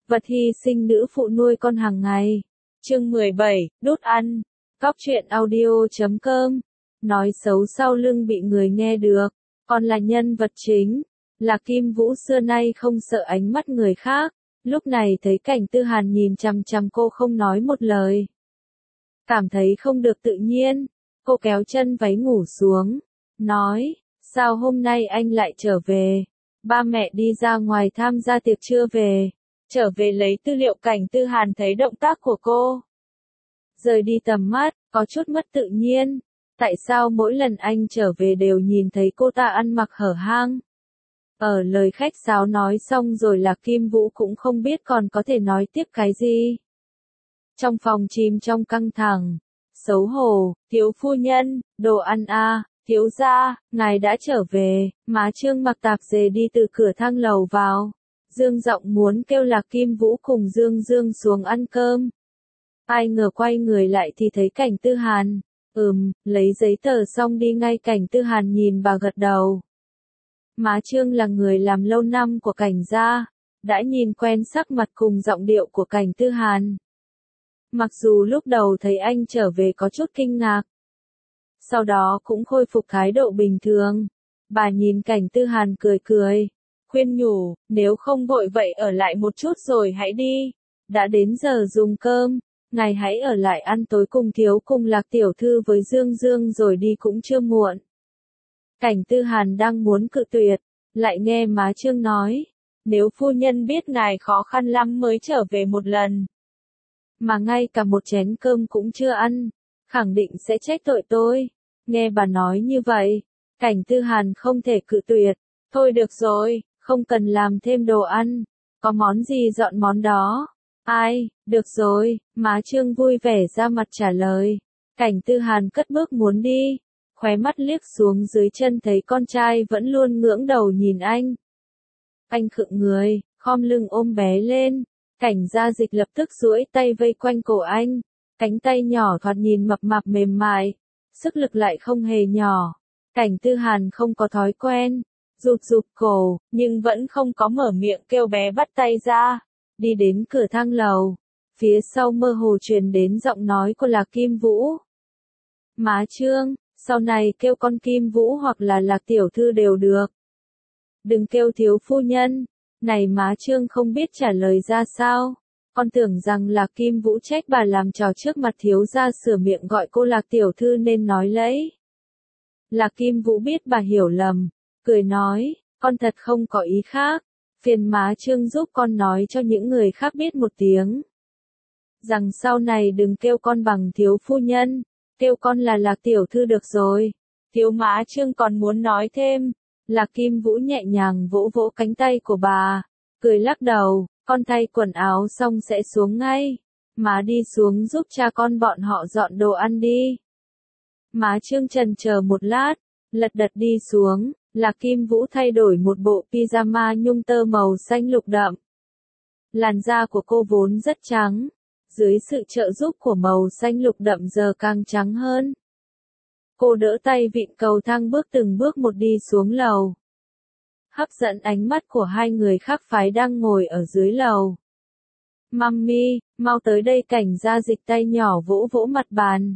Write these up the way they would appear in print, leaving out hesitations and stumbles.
Vật hy sinh nữ phụ nuôi con hàng ngày. Chương 17, đốt ăn. Cóc truyện audio.com. Nói xấu sau lưng bị người nghe được, còn là nhân vật chính. Lạc Kim Vũ xưa nay không sợ ánh mắt người khác, lúc này thấy Cảnh Tư Hàn nhìn chằm chằm cô không nói một lời. Cảm thấy không được tự nhiên, cô kéo chân váy ngủ xuống, nói, sao hôm nay anh lại trở về? Ba mẹ đi ra ngoài tham gia tiệc trưa về, trở về lấy tư liệu. Cảnh Tư Hàn thấy động tác của cô, rời đi tầm mắt, có chút mất tự nhiên. Tại sao mỗi lần anh trở về đều nhìn thấy cô ta ăn mặc hở hang? Ở lời khách sáo nói xong rồi Lạc Kim Vũ cũng không biết còn có thể nói tiếp cái gì. Trong phòng chìm trong căng thẳng, xấu hổ, thiếu phu nhân, đồ ăn à, thiếu gia, ngài đã trở về. Má Trương mặc tạp dề đi từ cửa thang lầu vào. Dương giọng muốn kêu Lạc Kim Vũ cùng Dương Dương xuống ăn cơm. Ai ngờ quay người lại thì thấy Cảnh Tư Hàn. Lấy giấy tờ xong đi ngay. Cảnh Tư Hàn nhìn bà gật đầu. Má Trương là người làm lâu năm của Cảnh gia, đã nhìn quen sắc mặt cùng giọng điệu của Cảnh Tư Hàn. Mặc dù lúc đầu thấy anh trở về có chút kinh ngạc, sau đó cũng khôi phục thái độ bình thường. Bà nhìn Cảnh Tư Hàn cười cười, khuyên nhủ, nếu không vội vậy ở lại một chút rồi hãy đi. Đã đến giờ dùng cơm, ngài hãy ở lại ăn tối cùng thiếu cùng Lạc tiểu thư với Dương Dương rồi đi cũng chưa muộn. Cảnh Tư Hàn đang muốn cự tuyệt, lại nghe má Trương nói, nếu phu nhân biết ngài khó khăn lắm mới trở về một lần, mà ngay cả một chén cơm cũng chưa ăn, khẳng định sẽ trách tội tôi. Nghe bà nói như vậy, Cảnh Tư Hàn không thể cự tuyệt. Thôi được rồi, không cần làm thêm đồ ăn, có món gì dọn món đó. Ai, được rồi, má Trương vui vẻ ra mặt trả lời. Cảnh Tư Hàn cất bước muốn đi, khóe mắt liếc xuống dưới chân thấy con trai vẫn luôn ngưỡng đầu nhìn anh. Anh khựng người, khom lưng ôm bé lên. Cảnh Gia Dịch lập tức duỗi tay vây quanh cổ anh, cánh tay nhỏ thoạt nhìn mập mạp mềm mại, sức lực lại không hề nhỏ. Cảnh Tư Hàn không có thói quen, rụt cổ, nhưng vẫn không có mở miệng kêu bé bắt tay ra. Đi đến cửa thang lầu, phía sau mơ hồ truyền đến giọng nói của Lạc Kim Vũ. Má Trương, sau này kêu con Kim Vũ hoặc là Lạc tiểu thư đều được. Đừng kêu thiếu phu nhân. Này má Trương không biết trả lời ra sao. Con tưởng rằng Lạc Kim Vũ trách bà làm trò trước mặt thiếu gia sửa miệng gọi cô Lạc tiểu thư nên nói lẫy. Lạc Kim Vũ biết bà hiểu lầm, cười nói, con thật không có ý khác. Phiền má Trương giúp con nói cho những người khác biết một tiếng, rằng sau này đừng kêu con bằng thiếu phu nhân, kêu con là Lạc tiểu thư được rồi. Thiếu má Trương còn muốn nói thêm. Lạc Kim Vũ nhẹ nhàng vỗ vỗ cánh tay của bà, cười lắc đầu, con thay quần áo xong sẽ xuống ngay. Má đi xuống giúp cha con bọn họ dọn đồ ăn đi. Má Trương chần chờ một lát, lật đật đi xuống. Lạc Kim Vũ thay đổi một bộ pyjama nhung tơ màu xanh lục đậm. Làn da của cô vốn rất trắng, dưới sự trợ giúp của màu xanh lục đậm giờ càng trắng hơn. Cô đỡ tay vịn cầu thang bước từng bước một đi xuống lầu. Hấp dẫn ánh mắt của hai người khác phái đang ngồi ở dưới lầu. Mummy, mau tới đây. Cảnh Gia Dịch tay nhỏ vỗ vỗ mặt bàn.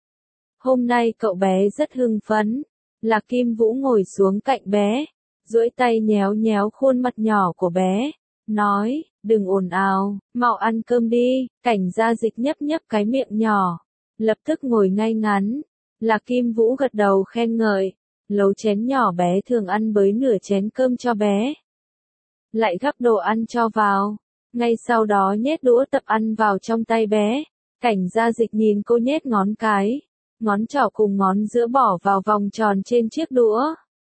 Hôm nay cậu bé rất hưng phấn. Lạc Kim Vũ ngồi xuống cạnh bé, duỗi tay nhéo nhéo khuôn mặt nhỏ của bé, nói, đừng ồn ào, mau ăn cơm đi. Cảnh Gia Dịch nhấp nhấp cái miệng nhỏ, lập tức ngồi ngay ngắn. Lạc Kim Vũ gật đầu khen ngợi, nấu chén nhỏ bé thường ăn bới nửa chén cơm cho bé. Lại gắp đồ ăn cho vào, ngay sau đó nhét đũa tập ăn vào trong tay bé. Cảnh Gia Dịch nhìn cô nhét ngón cái, ngón trỏ cùng ngón giữa bỏ vào vòng tròn trên chiếc đũa.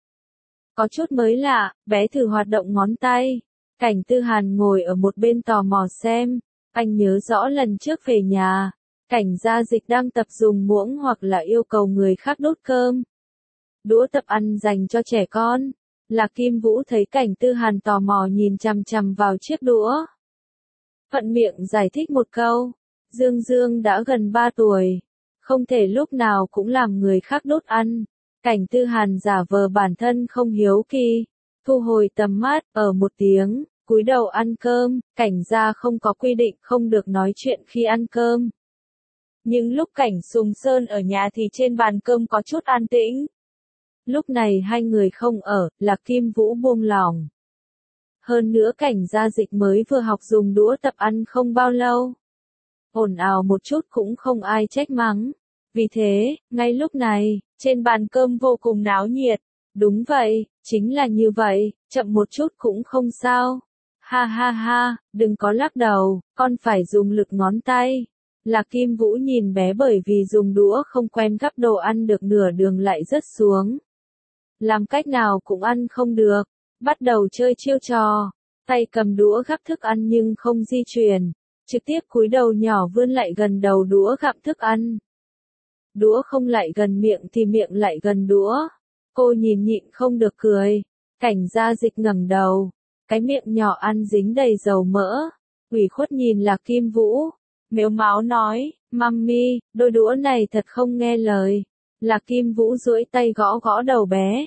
Có chút mới lạ, bé thử hoạt động ngón tay. Cảnh Tư Hàn ngồi ở một bên tò mò xem, anh nhớ rõ lần trước về nhà, Cảnh Gia Dịch đang tập dùng muỗng hoặc là yêu cầu người khác đút cơm. Đũa tập ăn dành cho trẻ con. Lạc Kim Vũ thấy Cảnh Tư Hàn tò mò nhìn chằm chằm vào chiếc đũa, thuận miệng giải thích một câu, Dương Dương đã gần 3 tuổi, không thể lúc nào cũng làm người khác đút ăn. Cảnh Tư Hàn giả vờ bản thân không hiếu kỳ, thu hồi tầm mắt, ở một tiếng, cúi đầu ăn cơm, Cảnh gia không có quy định không được nói chuyện khi ăn cơm. Nhưng lúc Cảnh Sùng Sơn ở nhà thì trên bàn cơm có chút an tĩnh. Lúc này hai người không ở, Lạc Kim Vũ buông lỏng. Hơn nữa Cảnh Gia Dịch mới vừa học dùng đũa tập ăn không bao lâu. Ồn ào một chút cũng không ai trách mắng. Vì thế, ngay lúc này, trên bàn cơm vô cùng náo nhiệt. Đúng vậy, chính là như vậy, chậm một chút cũng không sao. Ha ha ha, đừng có lắc đầu, con phải dùng lực ngón tay. Lạc Kim Vũ nhìn bé bởi vì dùng đũa không quen gắp đồ ăn được nửa đường lại rớt xuống. Làm cách nào cũng ăn không được, bắt đầu chơi chiêu trò, tay cầm đũa gắp thức ăn nhưng không di chuyển, trực tiếp cúi đầu nhỏ vươn lại gần đầu đũa gặm thức ăn. Đũa không lại gần miệng thì miệng lại gần đũa. Cô nhìn nhịn không được cười. Cảnh Gia Dịch ngẩng đầu, cái miệng nhỏ ăn dính đầy dầu mỡ, ủy khuất nhìn Lạc Kim Vũ, mếu máo nói, "Mummy, đôi đũa này thật không nghe lời." Lạc Kim Vũ duỗi tay gõ gõ đầu bé,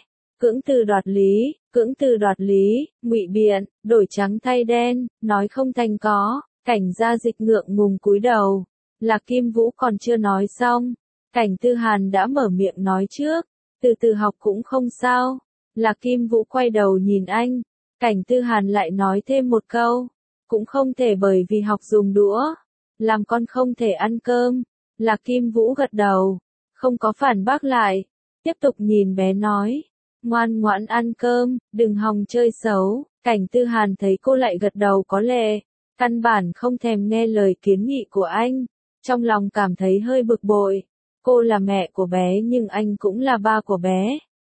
cưỡng từ đoạt lý, ngụy biện, đổi trắng thay đen, nói không thành có. Cảnh Gia Dịch ngượng ngùng cúi đầu. Lạc Kim Vũ còn chưa nói xong, Cảnh Tư Hàn đã mở miệng nói trước, từ từ học cũng không sao. Lạc Kim Vũ quay đầu nhìn anh, Cảnh Tư Hàn lại nói thêm một câu, cũng không thể bởi vì học dùng đũa, làm con không thể ăn cơm. Lạc Kim Vũ gật đầu, không có phản bác lại, tiếp tục nhìn bé nói, ngoan ngoãn ăn cơm, đừng hòng chơi xấu. Cảnh Tư Hàn thấy cô lại gật đầu có lệ, căn bản không thèm nghe lời kiến nghị của anh, trong lòng cảm thấy hơi bực bội. Cô là mẹ của bé nhưng anh cũng là ba của bé.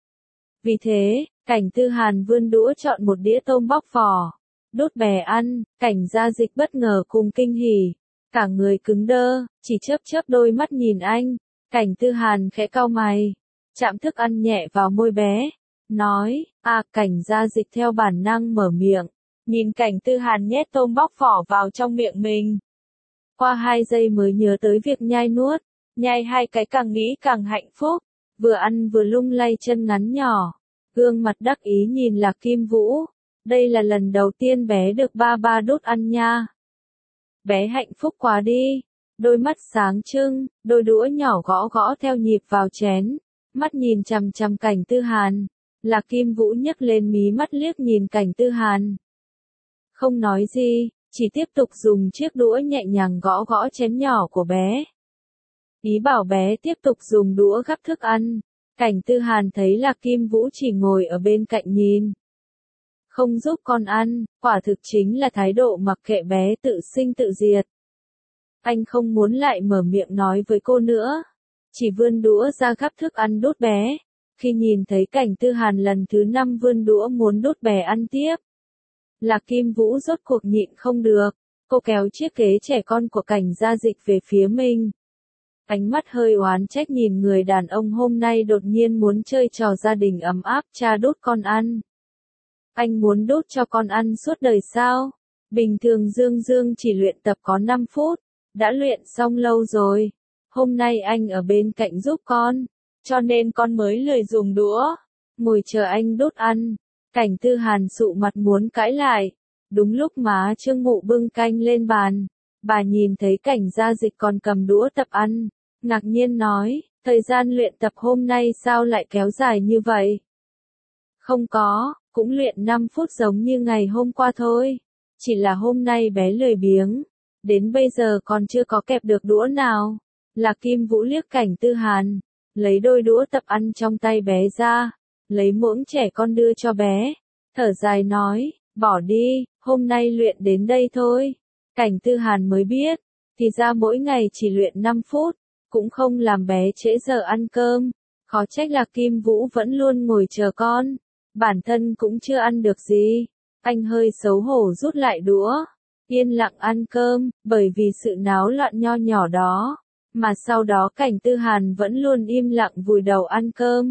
Vì thế, Cảnh Tư Hàn vươn đũa chọn một đĩa tôm bóc vỏ, đút bé ăn. Cảnh Gia Dịch bất ngờ cùng kinh hỉ, cả người cứng đơ, chỉ chớp chớp đôi mắt nhìn anh. Cảnh Tư Hàn khẽ cau mày, chạm thức ăn nhẹ vào môi bé, nói, Cảnh Gia Dịch theo bản năng mở miệng, nhìn Cảnh Tư Hàn nhét tôm bóc vỏ vào trong miệng mình. Qua 2 giây mới nhớ tới việc nhai nuốt, nhai 2 cái càng nghĩ càng hạnh phúc, vừa ăn vừa lung lay chân ngắn nhỏ, gương mặt đắc ý nhìn Lạc Kim Vũ, đây là lần đầu tiên bé được ba đút ăn nha. Bé hạnh phúc quá đi, đôi mắt sáng trưng, đôi đũa nhỏ gõ gõ theo nhịp vào chén, mắt nhìn chằm chằm Cảnh Tư Hàn. Lạc Kim Vũ nhấc lên mí mắt liếc nhìn Cảnh Tư Hàn. Không nói gì, chỉ tiếp tục dùng chiếc đũa nhẹ nhàng gõ gõ chén nhỏ của bé. Ý bảo bé tiếp tục dùng đũa gắp thức ăn. Cảnh Tư Hàn thấy Lạc Kim Vũ chỉ ngồi ở bên cạnh nhìn, không giúp con ăn, quả thực chính là thái độ mặc kệ bé tự sinh tự diệt. Anh không muốn lại mở miệng nói với cô nữa, chỉ vươn đũa ra gắp thức ăn đút bé. Khi nhìn thấy Cảnh Tư Hàn lần thứ 5 vươn đũa muốn đút bé ăn tiếp, Lạc Kim Vũ rốt cuộc nhịn không được, cô kéo chiếc ghế trẻ con của Cảnh Gia Dịch về phía mình. Ánh mắt hơi oán trách nhìn người đàn ông hôm nay đột nhiên muốn chơi trò gia đình ấm áp cha đút con ăn. Anh muốn đút cho con ăn suốt đời sao? Bình thường Dương Dương chỉ luyện tập có 5 phút, đã luyện xong lâu rồi. Hôm nay anh ở bên cạnh giúp con, cho nên con mới lười dùng đũa, ngồi chờ anh đút ăn. Cảnh Tư Hàn sụ mặt muốn cãi lại. Đúng lúc má Trương Mụ bưng canh lên bàn, bà nhìn thấy Cảnh Gia Dịch còn cầm đũa tập ăn, ngạc nhiên nói, thời gian luyện tập hôm nay sao lại kéo dài như vậy? Không có, cũng luyện 5 phút giống như ngày hôm qua thôi. Chỉ là hôm nay bé lười biếng, đến bây giờ còn chưa có kẹp được đũa nào. Lạc Kim Vũ liếc Cảnh Tư Hàn, lấy đôi đũa tập ăn trong tay bé ra, lấy muỗng trẻ con đưa cho bé, thở dài nói, bỏ đi, hôm nay luyện đến đây thôi. Cảnh Tư Hàn mới biết, thì ra mỗi ngày chỉ luyện 5 phút, cũng không làm bé trễ giờ ăn cơm. Khó trách Lạc Kim Vũ vẫn luôn ngồi chờ con, bản thân cũng chưa ăn được gì. Anh hơi xấu hổ rút lại đũa, yên lặng ăn cơm, bởi vì sự náo loạn nho nhỏ đó, mà sau đó Cảnh Tư Hàn vẫn luôn im lặng vùi đầu ăn cơm.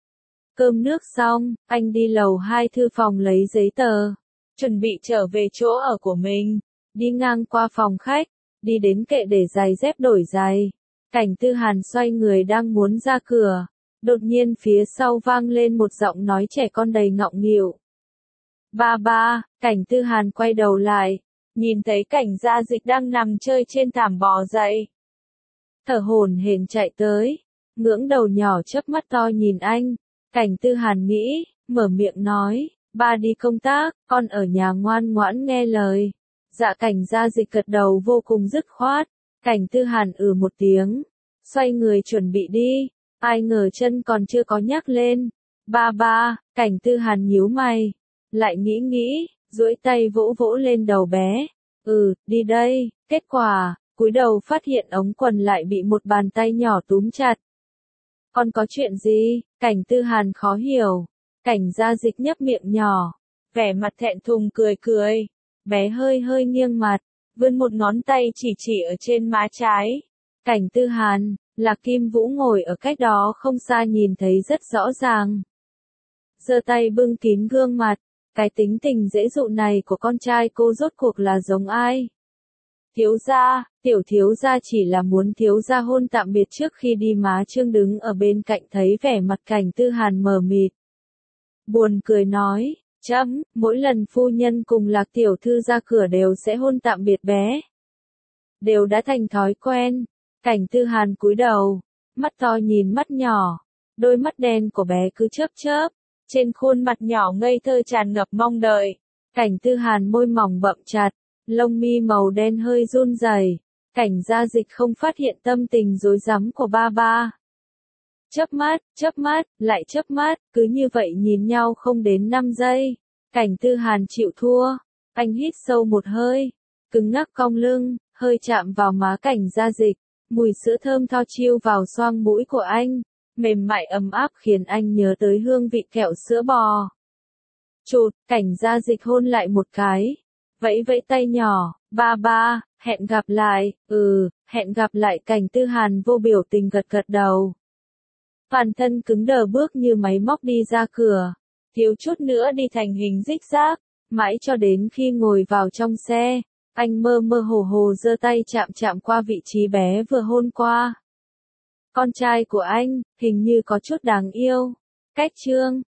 Cơm nước xong, anh đi lầu 2 thư phòng lấy giấy tờ, chuẩn bị trở về chỗ ở của mình. Đi ngang qua phòng khách, đi đến kệ để giày dép đổi giày. Cảnh Tư Hàn xoay người đang muốn ra cửa, đột nhiên phía sau vang lên một giọng nói trẻ con đầy ngọng nghịu. Ba ba, Cảnh Tư Hàn quay đầu lại, nhìn thấy Cảnh Gia Dịch đang nằm chơi trên thảm bò dậy. Thở hổn hển chạy tới, ngưỡng đầu nhỏ chớp mắt to nhìn anh. Cảnh Tư Hàn nghĩ, mở miệng nói, ba đi công tác, con ở nhà ngoan ngoãn nghe lời. Dạ Cảnh Gia Dịch gật đầu vô cùng dứt khoát. Cảnh Tư Hàn một tiếng, xoay người chuẩn bị đi, ai ngờ chân còn chưa có nhắc lên. Ba ba, Cảnh Tư Hàn nhíu mày, lại nghĩ, duỗi tay vỗ vỗ lên đầu bé. Đi đây, kết quả, cúi đầu phát hiện ống quần lại bị một bàn tay nhỏ túm chặt. Con có chuyện gì? Cảnh Tư Hàn khó hiểu. Cảnh Gia Dịch nhấp miệng nhỏ, vẻ mặt thẹn thùng cười. Bé hơi nghiêng mặt, vươn một ngón tay chỉ ở trên má trái. Cảnh Tư Hàn, Lạc Kim Vũ ngồi ở cách đó không xa nhìn thấy rất rõ ràng. Giơ tay bưng kín gương mặt, cái tính tình dễ dụ này của con trai cô rốt cuộc là giống ai? Thiếu gia, tiểu thiếu gia chỉ là muốn thiếu gia hôn tạm biệt trước khi đi. Má Trương đứng ở bên cạnh thấy vẻ mặt Cảnh Tư Hàn mờ mịt. Buồn cười nói, mỗi lần phu nhân cùng Lạc tiểu thư ra cửa đều sẽ hôn tạm biệt bé. Đều đã thành thói quen. Cảnh Tư Hàn cúi đầu, mắt to nhìn mắt nhỏ, đôi mắt đen của bé cứ chớp. Trên khuôn mặt nhỏ ngây thơ tràn ngập mong đợi. Cảnh Tư Hàn môi mỏng bậm chặt, lông mi màu đen hơi run rẩy. Cảnh Gia Dịch không phát hiện tâm tình rối rắm của ba ba. Chớp mắt, lại chớp mắt, cứ như vậy nhìn nhau không đến 5 giây. Cảnh Tư Hàn chịu thua, anh hít sâu một hơi, cứng ngắc cong lưng, hơi chạm vào má Cảnh Gia Dịch, mùi sữa thơm tho chiêu vào xoang mũi của anh, mềm mại ấm áp khiến anh nhớ tới hương vị kẹo sữa bò. Chụt, Cảnh Gia Dịch hôn lại một cái, vẫy tay nhỏ, ba ba, hẹn gặp lại. Hẹn gặp lại. Cảnh Tư Hàn vô biểu tình gật đầu. Toàn thân cứng đờ bước như máy móc đi ra cửa, thiếu chút nữa đi thành hình rích rác, mãi cho đến khi ngồi vào trong xe, anh mơ hồ giơ tay chạm qua vị trí bé vừa hôn qua. Con trai của anh, hình như có chút đáng yêu. Cách chương